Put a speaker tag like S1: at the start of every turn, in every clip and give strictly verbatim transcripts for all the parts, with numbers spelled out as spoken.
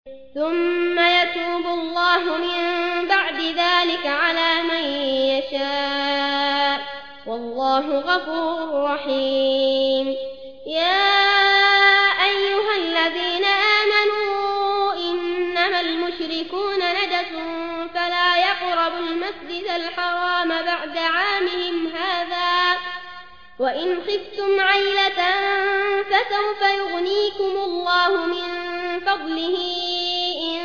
S1: ثم يتوب الله من بعد ذلك على من يشاء والله غفور رحيم. يا أيها الذين آمنوا إنما المشركون نجس فلا يقربوا المسجد الحرام بعد عامهم هذا وإن خفتم عيلة فسوف يغنيكم الله من فضله إن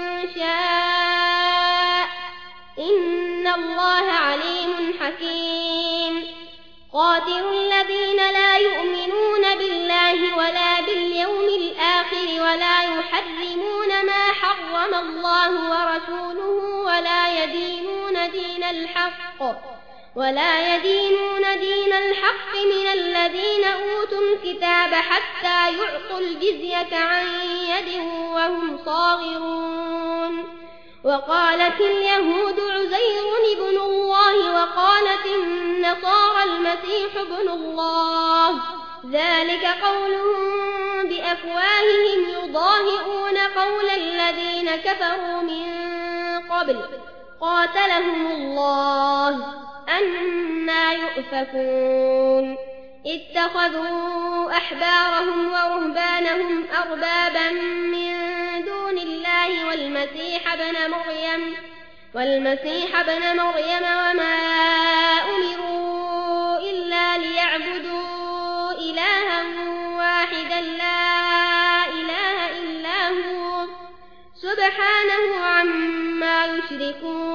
S1: شاء إن الله عليم حكيم. قاتلوا الذين لا يؤمنون بالله ولا باليوم الآخر ولا يحرمون ما حرم الله ورسوله ولا يدينون دين الحق ولا يدينون دين الحق من الذين أوتوا الكتاب حتى يعطوا الجزية عن يد وهم صاغرون. وقالت اليهود عزير ابن الله وقالت النصارى المسيح ابن الله ذلك قولهم بأفواههم يضاهئون قول الذين كفروا من قبل قاتلهم الله أنى يؤفكون. اتخذوا أحبارهم ورهبانهم أربابا من دون الله والمسيح ابن مريم والمسيح ابن مريم وما أمروا إلا ليعبدوا إلها واحدا لا إله إلا هو سبحانه عما يشركون.